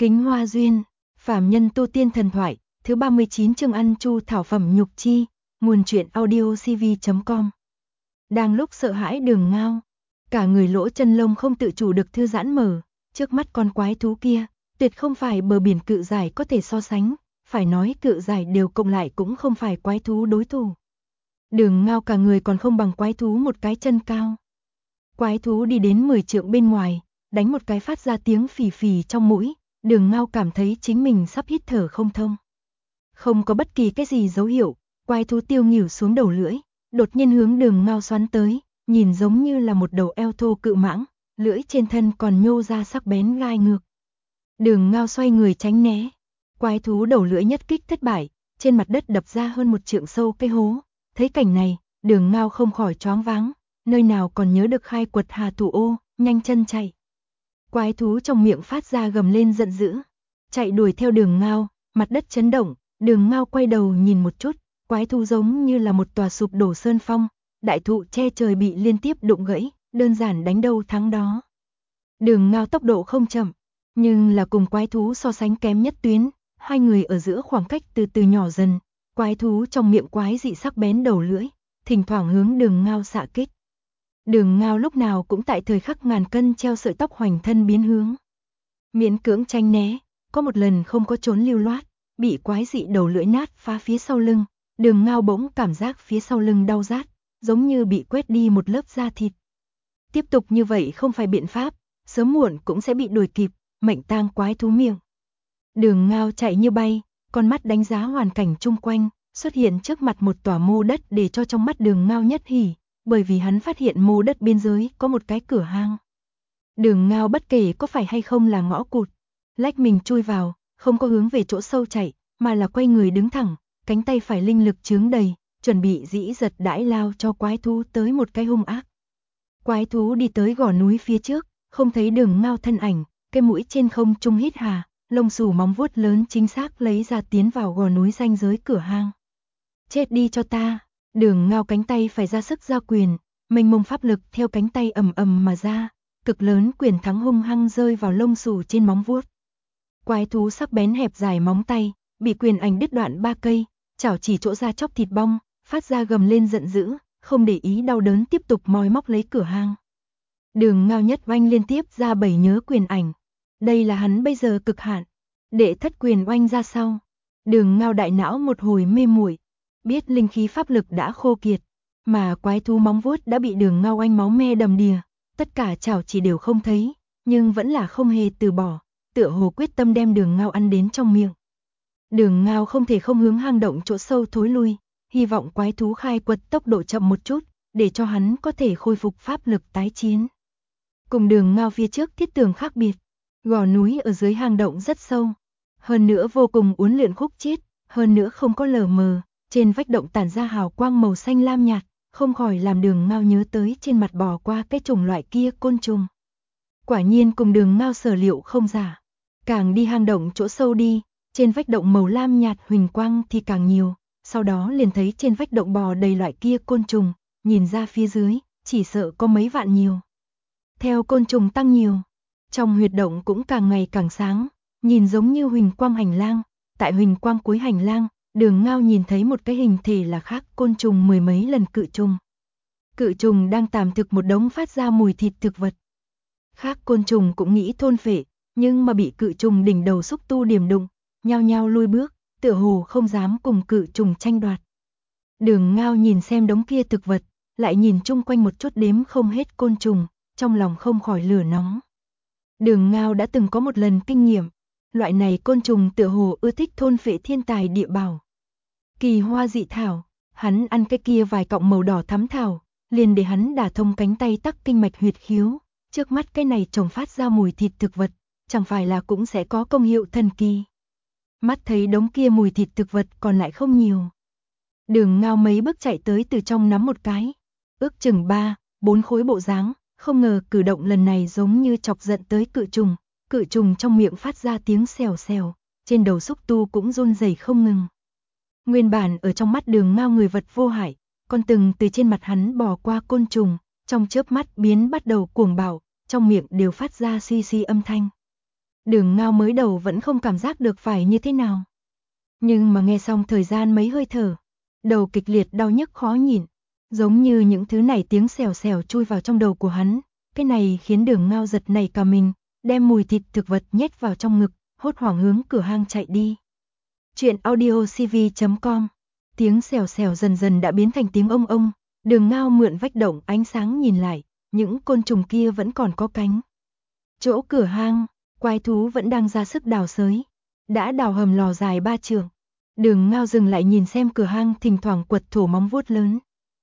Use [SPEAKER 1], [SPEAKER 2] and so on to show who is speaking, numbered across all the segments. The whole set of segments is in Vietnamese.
[SPEAKER 1] Kính Hoa Duyên, Phàm Nhân Tu Tiên Thần Thoại, thứ 39 chương ăn chu thảo phẩm nhục chi, nguồn truyện audio cv.com. Đang lúc sợ hãi Đường Ngao, cả người lỗ chân lông không tự chủ được thư giãn mở, trước mắt con quái thú kia, tuyệt không phải bờ biển cự giải có thể so sánh, phải nói cự giải đều cộng lại cũng không phải quái thú đối thủ. Đường Ngao cả người còn không bằng quái thú một cái chân cao. Quái thú đi đến 10 trượng bên ngoài, đánh một cái phát ra tiếng phì phì trong mũi, Đường Ngao cảm thấy chính mình sắp hít thở không thông. Không có bất kỳ cái gì dấu hiệu, quái thú tiêu nghỉu xuống đầu lưỡi, đột nhiên hướng Đường Ngao xoắn tới, nhìn giống như là một đầu eo thô cự mãng, lưỡi trên thân còn nhô ra sắc bén gai ngược. Đường Ngao xoay người tránh né, quái thú đầu lưỡi nhất kích thất bại, trên mặt đất đập ra hơn 1 trượng sâu cái hố. Thấy cảnh này, Đường Ngao không khỏi choáng váng, nơi nào còn nhớ được khai quật hà thủ ô, nhanh chân chạy. Quái thú trong miệng phát ra gầm lên giận dữ, chạy đuổi theo Đường Ngao, mặt đất chấn động, Đường Ngao quay đầu nhìn một chút, quái thú giống như là một tòa sụp đổ sơn phong, đại thụ che trời bị liên tiếp đụng gãy, đơn giản đánh đâu thắng đó. Đường Ngao tốc độ không chậm, nhưng là cùng quái thú so sánh kém nhất tuyến, hai người ở giữa khoảng cách từ từ nhỏ dần, quái thú trong miệng quái dị sắc bén đầu lưỡi, thỉnh thoảng hướng Đường Ngao xạ kích. Đường Ngao lúc nào cũng tại thời khắc ngàn cân treo sợi tóc hoành thân biến hướng. Miễn cưỡng tranh né, có một lần không có trốn lưu loát, bị quái dị đầu lưỡi nát phá phía sau lưng, Đường Ngao bỗng cảm giác phía sau lưng đau rát, giống như bị quét đi một lớp da thịt. Tiếp tục như vậy không phải biện pháp, sớm muộn cũng sẽ bị đuổi kịp, mệnh tang quái thú miệng. Đường Ngao chạy như bay, con mắt đánh giá hoàn cảnh chung quanh, xuất hiện trước mặt một tòa mô đất để cho trong mắt Đường Ngao nhất hỉ, bởi vì hắn phát hiện mô đất biên giới có một cái cửa hang. Đường Ngao bất kể có phải hay không là ngõ cụt, lách mình chui vào, không có hướng về chỗ sâu chạy, mà là quay người đứng thẳng, cánh tay phải linh lực chướng đầy, chuẩn bị dĩ giật đãi lao cho quái thú tới một cái hung ác. Quái thú đi tới gò núi phía trước, không thấy Đường Ngao thân ảnh, cái mũi trên không trung hít hà, lông xù móng vuốt lớn chính xác lấy ra tiến vào gò núi ranh giới cửa hang. Chết đi cho ta! Đường Ngao cánh tay phải ra sức ra quyền, mênh mông pháp lực theo cánh tay ầm ầm mà ra, cực lớn quyền thắng hung hăng rơi vào lông xù trên móng vuốt. Quái thú sắc bén hẹp dài móng tay, bị quyền ảnh đứt đoạn 3 cây, chảo chỉ chỗ ra chóc thịt bong, phát ra gầm lên giận dữ, không để ý đau đớn tiếp tục moi móc lấy cửa hang. Đường Ngao nhất oanh liên tiếp ra 7 nhớ quyền ảnh. Đây là hắn bây giờ cực hạn. Đệ thất quyền oanh ra sau, Đường Ngao đại não một hồi mê muội, biết linh khí pháp lực đã khô kiệt, mà quái thú móng vuốt đã bị Đường Ngao oanh máu me đầm đìa, tất cả chảo chỉ đều không thấy, nhưng vẫn là không hề từ bỏ, tựa hồ quyết tâm đem Đường Ngao ăn đến trong miệng. Đường Ngao không thể không hướng hang động chỗ sâu thối lui, hy vọng quái thú khai quật tốc độ chậm một chút, để cho hắn có thể khôi phục pháp lực tái chiến. Cùng Đường Ngao phía trước thiết tường khác biệt, gò núi ở dưới hang động rất sâu, hơn nữa vô cùng uốn lượn khúc chiết, hơn nữa không có lờ mờ, trên vách động tản ra hào quang màu xanh lam nhạt, không khỏi làm Đường Ngao nhớ tới trên mặt bò qua cái chủng loại kia côn trùng. Quả nhiên cùng Đường Ngao sở liệu không giả, càng đi hang động chỗ sâu đi, trên vách động màu lam nhạt huỳnh quang thì càng nhiều, sau đó liền thấy trên vách động bò đầy loại kia côn trùng, nhìn ra phía dưới, chỉ sợ có mấy vạn nhiều. Theo côn trùng tăng nhiều, trong huyệt động cũng càng ngày càng sáng, nhìn giống như huỳnh quang hành lang, tại huỳnh quang cuối hành lang, Đường Ngao nhìn thấy một cái hình thể là khác côn trùng mười mấy lần cự trùng. Cự trùng đang tàm thực một đống phát ra mùi thịt thực vật. Khác côn trùng cũng nghĩ thôn phệ, nhưng mà bị cự trùng đỉnh đầu xúc tu điểm đụng, nhao nhao lui bước, tựa hồ không dám cùng cự trùng tranh đoạt. Đường Ngao nhìn xem đống kia thực vật, lại nhìn chung quanh một chút đếm không hết côn trùng, trong lòng không khỏi lửa nóng. Đường Ngao đã từng có một lần kinh nghiệm, loại này côn trùng tựa hồ ưa thích thôn phệ thiên tài địa bảo. Kỳ hoa dị thảo, hắn ăn cái kia vài cọng màu đỏ thắm thảo, liền để hắn đả thông cánh tay tắc kinh mạch huyệt khiếu, trước mắt cái này trồng phát ra mùi thịt thực vật, chẳng phải là cũng sẽ có công hiệu thần kỳ. Mắt thấy đống kia mùi thịt thực vật còn lại không nhiều. Đường Ngao mấy bước chạy tới từ trong nắm một cái, ước chừng 3-4 khối bộ dáng, không ngờ cử động lần này giống như chọc giận tới cự trùng trong miệng phát ra tiếng xèo xèo, trên đầu xúc tu cũng run rẩy không ngừng. Nguyên bản ở trong mắt Đường Ngao người vật vô hại, còn từng từ trên mặt hắn bò qua côn trùng, trong chớp mắt biến bắt đầu cuồng bạo, trong miệng đều phát ra xi xi âm thanh. Đường Ngao mới đầu vẫn không cảm giác được phải như thế nào. Nhưng mà nghe xong thời gian mấy hơi thở, đầu kịch liệt đau nhức khó nhịn, giống như những thứ này tiếng xèo xèo chui vào trong đầu của hắn. Cái này khiến Đường Ngao giật nảy cả mình, đem mùi thịt thực vật nhét vào trong ngực, hốt hoảng hướng cửa hang chạy đi. Chuyện audio cv.com. Tiếng xèo xèo dần dần đã biến thành tiếng ông ông. Đường Ngao mượn vách động ánh sáng nhìn lại, những côn trùng kia vẫn còn có cánh. Chỗ cửa hang, quái thú vẫn đang ra sức đào xới, đã đào hầm lò dài 3 trượng. Đường Ngao dừng lại nhìn xem cửa hang, thỉnh thoảng quật thổ móng vuốt lớn.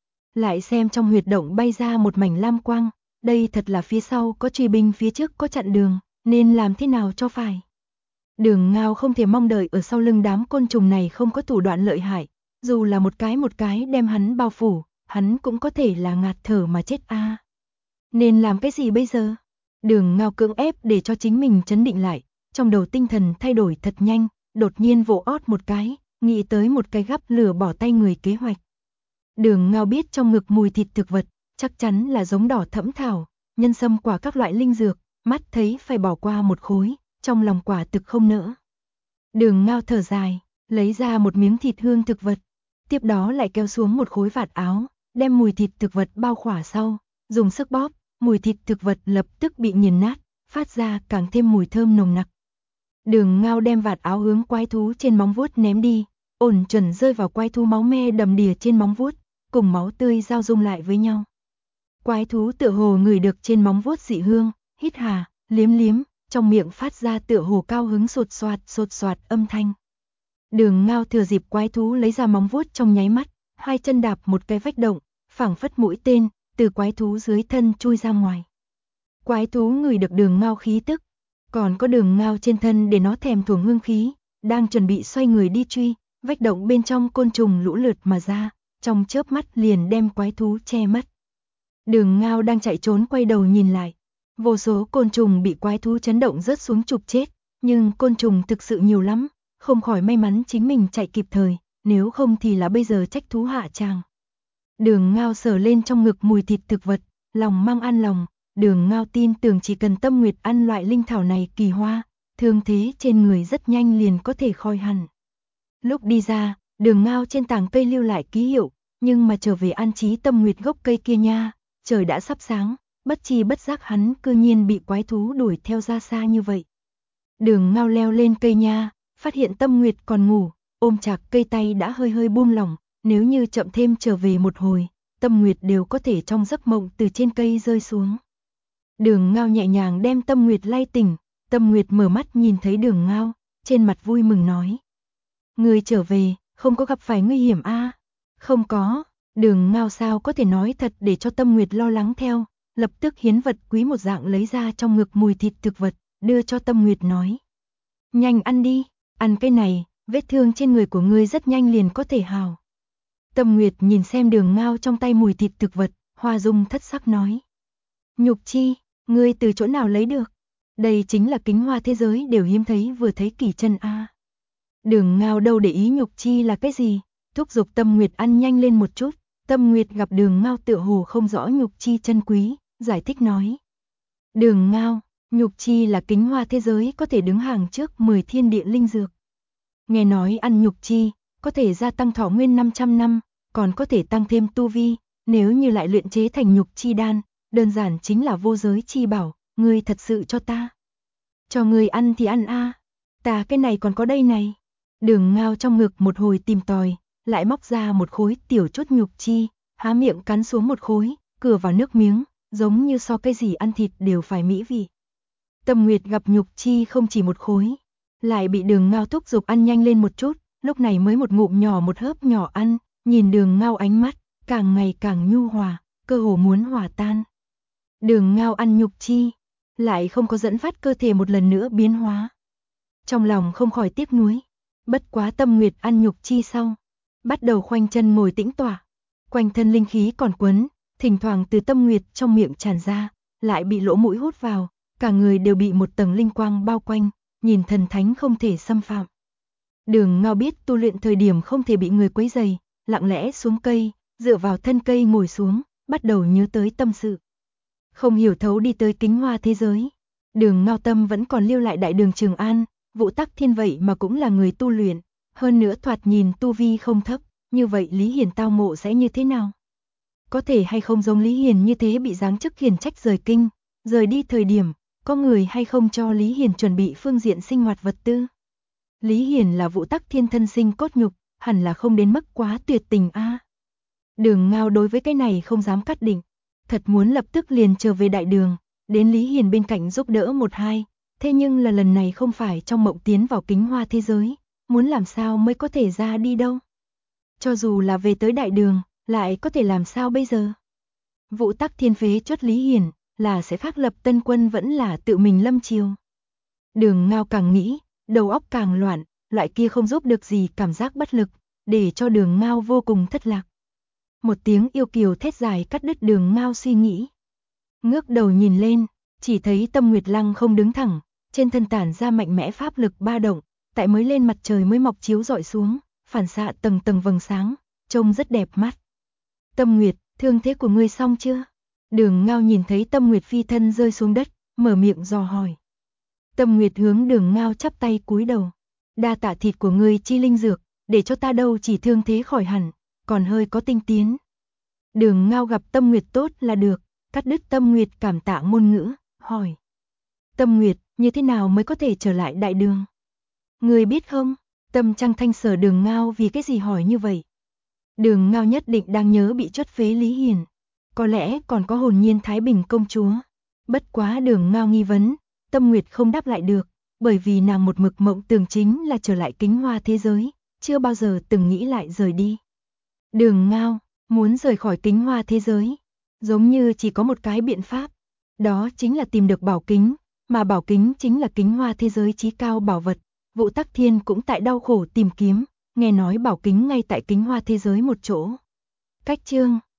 [SPEAKER 1] Lại xem trong huyệt động bay ra một mảnh lam quang, đây thật là phía sau có truy binh, phía trước có chặn đường, nên làm thế nào cho phải. Đường Ngao không thể mong đợi ở sau lưng đám côn trùng này không có thủ đoạn lợi hại, dù là một cái đem hắn bao phủ, hắn cũng có thể là ngạt thở mà chết a. Nên làm cái gì bây giờ? Đường Ngao cưỡng ép để cho chính mình trấn định lại, trong đầu tinh thần thay đổi thật nhanh, đột nhiên vỗ ót một cái, nghĩ tới một cái gắp lửa bỏ tay người kế hoạch. Đường Ngao biết trong ngực mùi thịt thực vật, chắc chắn là giống đỏ thẫm thảo, nhân sâm quả các loại linh dược, mắt thấy phải bỏ qua một khối, trong lòng quả thực không nỡ. Đường Ngao thở dài, lấy ra một miếng thịt hương thực vật, tiếp đó lại kéo xuống một khối vạt áo, đem mùi thịt thực vật bao khỏa sau, dùng sức bóp, mùi thịt thực vật lập tức bị nghiền nát, phát ra càng thêm mùi thơm nồng nặc. Đường Ngao đem vạt áo hướng quái thú trên móng vuốt ném đi, ổn chuẩn rơi vào quái thú máu me đầm đìa trên móng vuốt, cùng máu tươi giao dung lại với nhau. Quái thú tựa hồ ngửi được trên móng vuốt dị hương, hít hà, liếm liếm, trong miệng phát ra tựa hồ cao hứng sột soạt âm thanh. Đường Ngao thừa dịp quái thú lấy ra móng vuốt trong nháy mắt, hai chân đạp một cái vách động, phảng phất mũi tên, từ quái thú dưới thân chui ra ngoài. Quái thú ngửi được Đường Ngao khí tức, còn có Đường Ngao trên thân để nó thèm thuồng hương khí, đang chuẩn bị xoay người đi truy, vách động bên trong côn trùng lũ lượt mà ra, trong chớp mắt liền đem quái thú che mất. Đường Ngao đang chạy trốn quay đầu nhìn lại, vô số côn trùng bị quái thú chấn động rớt xuống chụp chết, nhưng côn trùng thực sự nhiều lắm, không khỏi may mắn chính mình chạy kịp thời, nếu không thì là bây giờ trách thú hạ tràng. Đường Ngao sờ lên trong ngực mùi thịt thực vật, lòng mang an lòng, Đường Ngao tin tưởng chỉ cần Tâm Nguyệt ăn loại linh thảo này kỳ hoa, thương thế trên người rất nhanh liền có thể khỏi hẳn. Lúc đi ra, Đường Ngao trên tảng cây lưu lại ký hiệu, nhưng mà trở về an trí Tâm Nguyệt gốc cây kia nha, trời đã sắp sáng, bất chi bất giác hắn cư nhiên bị quái thú đuổi theo ra xa như vậy. Đường Ngao leo lên cây nha, phát hiện Tâm Nguyệt còn ngủ, ôm chặt cây tay đã hơi hơi buông lỏng, nếu như chậm thêm trở về một hồi, Tâm Nguyệt đều có thể trong giấc mộng từ trên cây rơi xuống. Đường Ngao nhẹ nhàng đem Tâm Nguyệt lay tỉnh, Tâm Nguyệt mở mắt nhìn thấy Đường Ngao, trên mặt vui mừng nói: "Ngươi trở về, không có gặp phải nguy hiểm a?" "Không có." Đường Ngao sao có thể nói thật để cho Tâm Nguyệt lo lắng theo, lập tức hiến vật quý một dạng lấy ra trong ngực mùi thịt thực vật, đưa cho Tâm Nguyệt nói: "Nhanh ăn đi, ăn cái này, vết thương trên người của ngươi rất nhanh liền có thể hào." Tâm Nguyệt nhìn xem Đường Ngao trong tay mùi thịt thực vật, hoa dung thất sắc nói: "Nhục chi, ngươi từ chỗ nào lấy được? Đây chính là kính hoa thế giới đều hiếm thấy vừa thấy kỳ chân a." Đường Ngao đâu để ý nhục chi là cái gì, thúc giục Tâm Nguyệt ăn nhanh lên một chút. Tâm Nguyệt gặp Đường Ngao tựa hồ không rõ nhục chi chân quý, giải thích nói: "Đường Ngao, nhục chi là kính hoa thế giới có thể đứng hàng trước 10 thiên địa linh dược. Nghe nói ăn nhục chi, có thể gia tăng thọ nguyên 500 năm, còn có thể tăng thêm tu vi, nếu như lại luyện chế thành nhục chi đan, đơn giản chính là vô giới chi bảo, ngươi thật sự cho ta. Cho ngươi ăn thì ăn a, ta cái này còn có đây này." Đường Ngao trong ngực một hồi tìm tòi, lại móc ra một khối tiểu chút nhục chi, há miệng cắn xuống một khối, cửa vào nước miếng, giống như so cái gì ăn thịt đều phải mỹ vị. Tâm Nguyệt gặp nhục chi không chỉ một khối, lại bị Đường Ngao thúc giục ăn nhanh lên một chút, lúc này mới một ngụm nhỏ một hớp nhỏ ăn, nhìn Đường Ngao ánh mắt càng ngày càng nhu hòa, cơ hồ muốn hòa tan. Đường Ngao ăn nhục chi, lại không có dẫn phát cơ thể một lần nữa biến hóa. Trong lòng không khỏi tiếc nuối, bất quá Tâm Nguyệt ăn nhục chi sau, bắt đầu khoanh chân ngồi tĩnh tọa, quanh thân linh khí còn quấn, thỉnh thoảng từ Tâm Nguyệt trong miệng tràn ra, lại bị lỗ mũi hút vào, cả người đều bị một tầng linh quang bao quanh, nhìn thần thánh không thể xâm phạm. Đường Ngao biết tu luyện thời điểm không thể bị người quấy rầy, lặng lẽ xuống cây, dựa vào thân cây ngồi xuống, bắt đầu nhớ tới tâm sự. Không hiểu thấu đi tới kính hoa thế giới, Đường Ngao tâm vẫn còn lưu lại đại đường Trường An, Vũ Tắc Thiên vậy mà cũng là người tu luyện, hơn nữa thoạt nhìn tu vi không thấp, như vậy Lý Hiền tao ngộ sẽ như thế nào? Có thể hay không giống Lý Hiền như thế bị giáng chức khiển trách rời kinh, rời đi thời điểm, có người hay không cho Lý Hiền chuẩn bị phương diện sinh hoạt vật tư? Lý Hiền là Vũ Tắc Thiên thân sinh cốt nhục, hẳn là không đến mức quá tuyệt tình a. Đường Ngao đối với cái này không dám cắt định, thật muốn lập tức liền trở về đại đường, đến Lý Hiền bên cạnh giúp đỡ một hai, thế nhưng là lần này không phải trong mộng tiến vào kính hoa thế giới, muốn làm sao mới có thể ra đi đâu. Cho dù là về tới đại đường, lại có thể làm sao bây giờ? Vũ Tắc Thiên phế chuất Lý Hiền, là sẽ khắc lập tân quân vẫn là tự mình lâm triều. Đường Ngao càng nghĩ, đầu óc càng loạn, loại kia không giúp được gì cảm giác bất lực, để cho Đường Ngao vô cùng thất lạc. Một tiếng yêu kiều thét dài cắt đứt Đường Ngao suy nghĩ. Ngước đầu nhìn lên, chỉ thấy Tâm Nguyệt Lăng không đứng thẳng, trên thân tản ra mạnh mẽ pháp lực ba động, tại mới lên mặt trời mới mọc chiếu rọi xuống, phản xạ tầng tầng vầng sáng, trông rất đẹp mắt. Tâm Nguyệt, thương thế của ngươi xong chưa? Đường Ngao nhìn thấy Tâm Nguyệt phi thân rơi xuống đất, mở miệng dò hỏi. Tâm Nguyệt hướng Đường Ngao chắp tay cúi đầu. Đa tạ thịt của ngươi chi linh dược, để cho ta đâu chỉ thương thế khỏi hẳn, còn hơi có tinh tiến. Đường Ngao gặp Tâm Nguyệt tốt là được, cắt đứt Tâm Nguyệt cảm tạ ngôn ngữ, hỏi. Tâm Nguyệt, như thế nào mới có thể trở lại đại đường? Ngươi biết không, Tâm Trăng Thanh sở Đường Ngao vì cái gì hỏi như vậy? Đường Ngao nhất định đang nhớ bị chuất phế Lý Hiền, có lẽ còn có Hồn Nhiên Thái Bình công chúa. Bất quá Đường Ngao nghi vấn, Tâm Nguyệt không đáp lại được, bởi vì nàng một mực mộng tưởng chính là trở lại kính hoa thế giới, chưa bao giờ từng nghĩ lại rời đi. Đường Ngao, muốn rời khỏi kính hoa thế giới, giống như chỉ có một cái biện pháp, đó chính là tìm được bảo kính, mà bảo kính chính là kính hoa thế giới chí cao bảo vật. Vũ Tắc Thiên cũng tại đau khổ tìm kiếm, nghe nói bảo kính ngay tại kính hoa thế giới một chỗ. Cách chương